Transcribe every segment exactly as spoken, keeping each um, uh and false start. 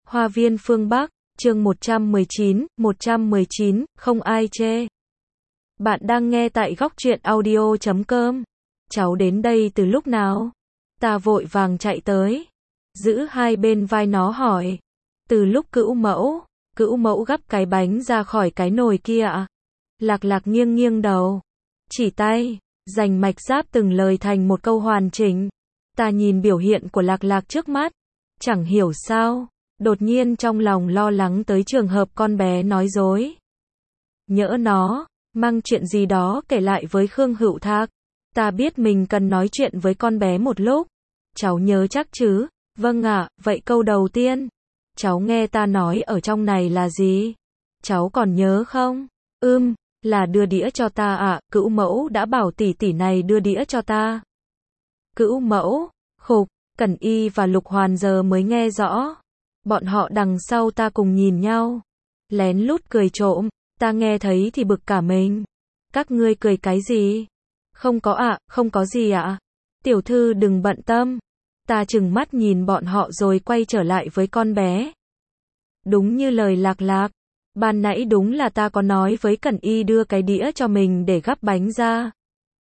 Hoa viên phương Bắc, chương một trăm mười chín, một trăm mười chín, không ai chê. Bạn đang nghe tại góc truyện audio chấm com. Cháu đến đây từ lúc nào? Ta vội vàng chạy tới, giữ hai bên vai nó hỏi. Từ lúc Cữu Mẫu, Cữu Mẫu gắp cái bánh ra khỏi cái nồi kia ạ. Lạc Lạc nghiêng nghiêng đầu, chỉ tay, dành mạch giáp từng lời thành một câu hoàn chỉnh. Ta nhìn biểu hiện của Lạc Lạc trước mắt, chẳng hiểu sao, đột nhiên trong lòng lo lắng tới trường hợp con bé nói dối. Nhỡ nó mang chuyện gì đó kể lại với Khương Hữu Thạc. Ta biết mình cần nói chuyện với con bé một lúc. Cháu nhớ chắc chứ? Vâng ạ, vậy câu đầu tiên, cháu nghe ta nói ở trong này là gì? Cháu còn nhớ không? Ưm, là đưa đĩa cho ta ạ, Cữu Mẫu đã bảo tỷ tỷ này đưa đĩa cho ta. Cữu Mẫu, khục, Cẩn Y và Lục Hoàn giờ mới nghe rõ. Bọn họ đằng sau ta cùng nhìn nhau, lén lút cười trộm, ta nghe thấy thì bực cả mình. Các ngươi cười cái gì? Không có ạ, không có gì ạ. Tiểu thư đừng bận tâm. Ta trừng mắt nhìn bọn họ rồi quay trở lại với con bé. Đúng như lời Lạc Lạc, ban nãy đúng là ta có nói với Cẩn Y đưa cái đĩa cho mình để gắp bánh ra.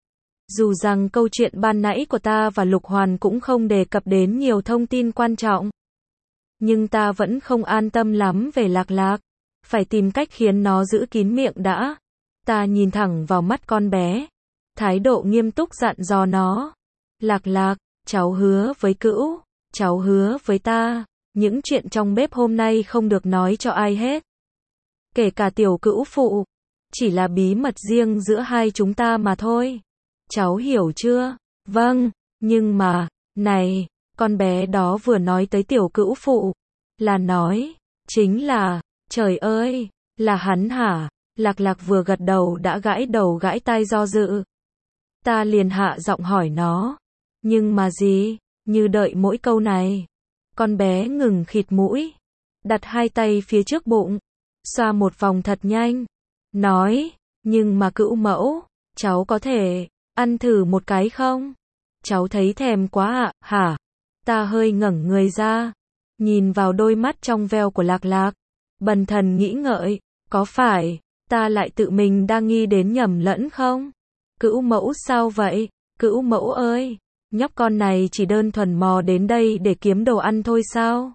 Dù rằng câu chuyện ban nãy của ta và Lục Hoàn cũng không đề cập đến nhiều thông tin quan trọng, nhưng ta vẫn không an tâm lắm về Lạc Lạc. Phải tìm cách khiến nó giữ kín miệng đã. Ta nhìn thẳng vào mắt con bé, thái độ nghiêm túc dặn dò nó. Lạc Lạc, cháu hứa với Cữu, cháu hứa với ta, những chuyện trong bếp hôm nay không được nói cho ai hết. Kể cả tiểu Cữu phụ, chỉ là bí mật riêng giữa hai chúng ta mà thôi. Cháu hiểu chưa? Vâng, nhưng mà, này, con bé đó vừa nói tới tiểu Cữu phụ, là nói, chính là, trời ơi, là hắn hả? Lạc Lạc vừa gật đầu đã gãi đầu gãi tai do dự. Ta liền hạ giọng hỏi nó, nhưng mà gì? Như đợi mỗi câu này. Con bé ngừng khịt mũi, đặt hai tay phía trước bụng, xoa một vòng thật nhanh, nói, nhưng mà Cữu Mẫu, cháu có thể ăn thử một cái không? Cháu thấy thèm quá ạ, hả? Ta hơi ngẩng người ra, nhìn vào đôi mắt trong veo của Lạc Lạc, bần thần nghĩ ngợi, có phải ta lại tự mình đang nghi đến nhầm lẫn không? Cữu Mẫu sao vậy? Cữu Mẫu ơi, nhóc con này chỉ đơn thuần mò đến đây để kiếm đồ ăn thôi sao?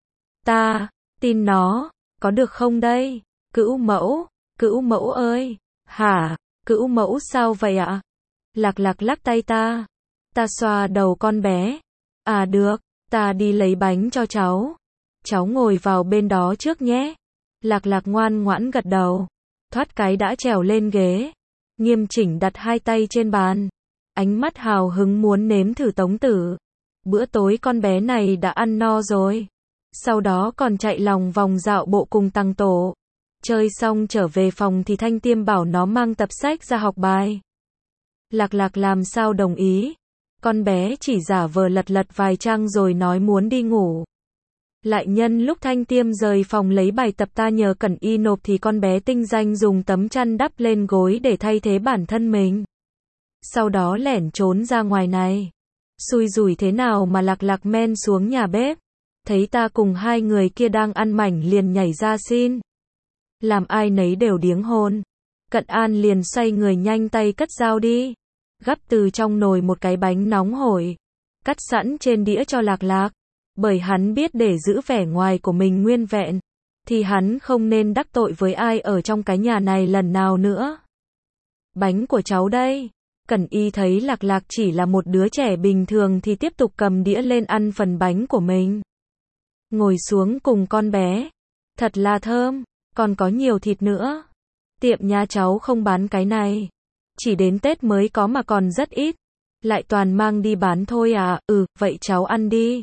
Ta tin nó, có được không đây? Cữu Mẫu, Cữu Mẫu ơi, hả? Cữu Mẫu sao vậy ạ? Lạc Lạc lắc tay ta. Ta xoa đầu con bé. À được, ta đi lấy bánh cho cháu. Cháu ngồi vào bên đó trước nhé. Lạc Lạc ngoan ngoãn gật đầu, thoát cái đã trèo lên ghế, nghiêm chỉnh đặt hai tay trên bàn, ánh mắt hào hứng muốn nếm thử tống tử. Bữa tối con bé này đã ăn no rồi, sau đó còn chạy lòng vòng dạo bộ cùng Tăng Tổ. Chơi xong trở về phòng thì Thanh Tiêm bảo nó mang tập sách ra học bài. Lạc Lạc làm sao đồng ý, con bé chỉ giả vờ lật lật vài trang rồi nói muốn đi ngủ. Lại nhân lúc Thanh Tiêm rời phòng lấy bài tập ta nhờ Cẩn Y nộp thì con bé tinh danh dùng tấm chăn đắp lên gối để thay thế bản thân mình. Sau đó lẻn trốn ra ngoài này. Xui rủi thế nào mà Lạc Lạc men xuống nhà bếp, thấy ta cùng hai người kia đang ăn mảnh liền nhảy ra xin. Làm ai nấy đều điếng hồn. Cận An liền xoay người nhanh tay cất dao đi, gắp từ trong nồi một cái bánh nóng hổi, cắt sẵn trên đĩa cho Lạc Lạc. Bởi hắn biết để giữ vẻ ngoài của mình nguyên vẹn, thì hắn không nên đắc tội với ai ở trong cái nhà này lần nào nữa. Bánh của cháu đây. Cẩn Y thấy Lạc Lạc chỉ là một đứa trẻ bình thường thì tiếp tục cầm đĩa lên ăn phần bánh của mình. Ngồi xuống cùng con bé. Thật là thơm, còn có nhiều thịt nữa. Tiệm nhà cháu không bán cái này. Chỉ đến Tết mới có mà còn rất ít. Lại toàn mang đi bán thôi à, ừ, vậy cháu ăn đi.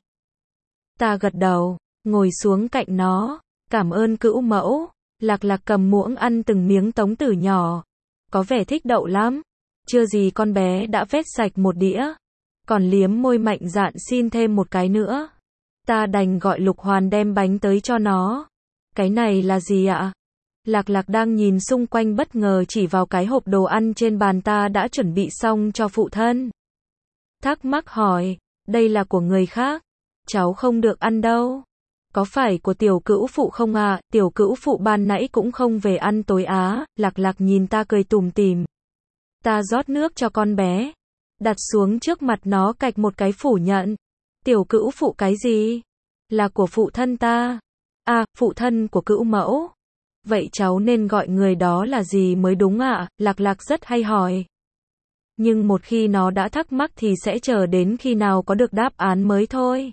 Ta gật đầu, ngồi xuống cạnh nó, cảm ơn Cữu Mẫu. Lạc Lạc cầm muỗng ăn từng miếng tống tử nhỏ, có vẻ thích đậu lắm. Chưa gì con bé đã vét sạch một đĩa, còn liếm môi mạnh dạn xin thêm một cái nữa. Ta đành gọi Lục Hoàn đem bánh tới cho nó. Cái này là gì ạ? Lạc Lạc đang nhìn xung quanh bất ngờ chỉ vào cái hộp đồ ăn trên bàn ta đã chuẩn bị xong cho phụ thân. Thắc mắc hỏi, đây là của người khác, cháu không được ăn đâu. có phải của tiểu cữu phụ không à, tiểu cữu phụ ban nãy cũng không về ăn tối á, Lạc Lạc nhìn ta cười tủm tỉm. Ta rót nước cho con bé, đặt xuống trước mặt nó cạch một cái phủ nhận. Tiểu cữu phụ cái gì? Là của phụ thân ta. À, phụ thân của cữu mẫu. Vậy cháu nên gọi người đó là gì mới đúng ạ? À? Lạc Lạc rất hay hỏi. Nhưng một khi nó đã thắc mắc thì sẽ chờ đến khi nào có được đáp án mới thôi.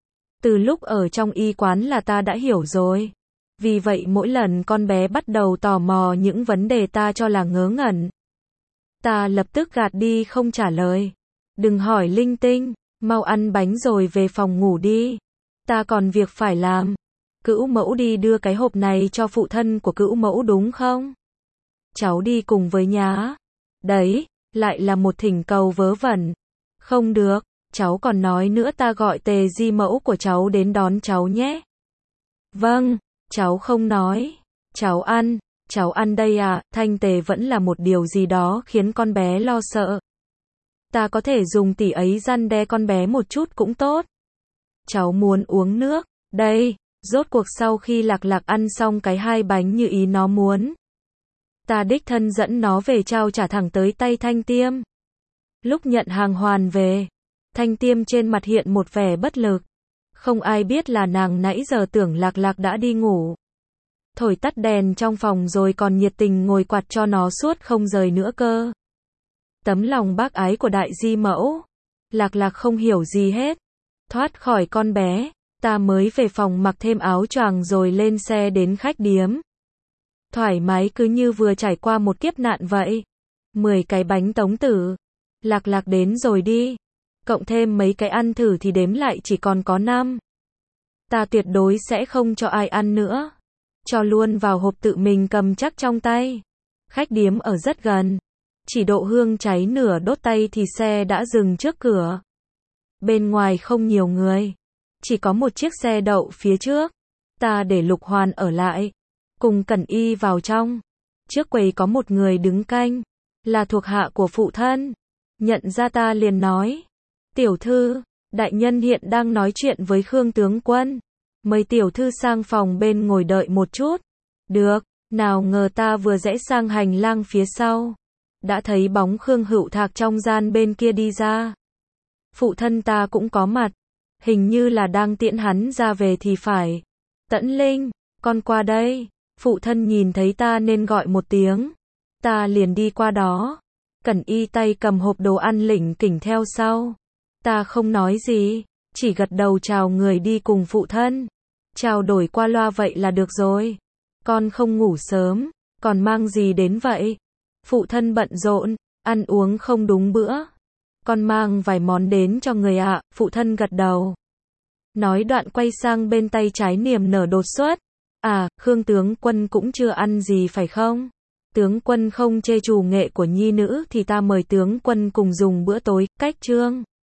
Từ lúc ở trong y quán là ta đã hiểu rồi. Vì vậy mỗi lần con bé bắt đầu tò mò những vấn đề ta cho là ngớ ngẩn, ta lập tức gạt đi không trả lời. Đừng hỏi linh tinh, mau ăn bánh rồi về phòng ngủ đi. Ta còn việc phải làm. Cữu mẫu đi đưa cái hộp này cho phụ thân của cữu mẫu đúng không? Cháu đi cùng với nhá. Đấy, lại là một thỉnh cầu vớ vẩn. Không được, cháu còn nói nữa ta gọi tề di mẫu của cháu đến đón cháu nhé. Vâng, cháu không nói. Cháu ăn, cháu ăn đây à, thanh tề vẫn là một điều gì đó khiến con bé lo sợ. Ta có thể dùng tỉ ấy răn đe con bé một chút cũng tốt. Cháu muốn uống nước, đây, rốt cuộc sau khi Lạc Lạc ăn xong cái hai bánh như ý nó muốn, ta đích thân dẫn nó về trao trả thẳng tới tay Thanh Tiêm. Lúc nhận hàng hoàn về, Thanh Tiêm trên mặt hiện một vẻ bất lực. Không ai biết là nàng nãy giờ tưởng Lạc Lạc đã đi ngủ. Thổi tắt đèn trong phòng rồi còn nhiệt tình ngồi quạt cho nó suốt không rời nữa cơ. Tấm lòng bác ái của đại di mẫu. Lạc Lạc không hiểu gì hết. Thoát khỏi con bé, ta mới về phòng mặc thêm áo choàng rồi lên xe đến khách điếm. Thoải mái cứ như vừa trải qua một kiếp nạn vậy. Mười cái bánh tống tử. Lạc Lạc đến rồi đi. Cộng thêm mấy cái ăn thử thì đếm lại chỉ còn có năm. Ta tuyệt đối sẽ không cho ai ăn nữa. Cho luôn vào hộp tự mình cầm chắc trong tay. Khách điếm ở rất gần. Chỉ độ hương cháy nửa đốt tay thì xe đã dừng trước cửa. Bên ngoài không nhiều người. Chỉ có một chiếc xe đậu phía trước. Ta để Lục Hoàn ở lại. Cùng Cẩn Y vào trong. Trước quầy có một người đứng canh. Là thuộc hạ của phụ thân. Nhận ra ta liền nói. Tiểu thư, đại nhân hiện đang nói chuyện với Khương tướng quân. Mời tiểu thư sang phòng bên ngồi đợi một chút. Được, nào ngờ ta vừa rẽ sang hành lang phía sau. Đã thấy bóng Khương Hữu Thạc trong gian bên kia đi ra. Phụ thân ta cũng có mặt. Hình như là đang tiễn hắn ra về thì phải. Tẫn Linh, con qua đây. Phụ thân nhìn thấy ta nên gọi một tiếng. Ta liền đi qua đó. Cẩn Y tay cầm hộp đồ ăn lỉnh kỉnh theo sau. Ta không nói gì, chỉ gật đầu chào người đi cùng phụ thân. Chào đổi qua loa vậy là được rồi. Con không ngủ sớm, còn mang gì đến vậy? Phụ thân bận rộn, ăn uống không đúng bữa. Con mang vài món đến cho người ạ, phụ thân gật đầu. Nói đoạn quay sang bên tay trái niềm nở đột xuất. À, Khương tướng quân cũng chưa ăn gì phải không? Tướng quân không chê chủ nghệ của nhi nữ thì ta mời tướng quân cùng dùng bữa tối, cách trương.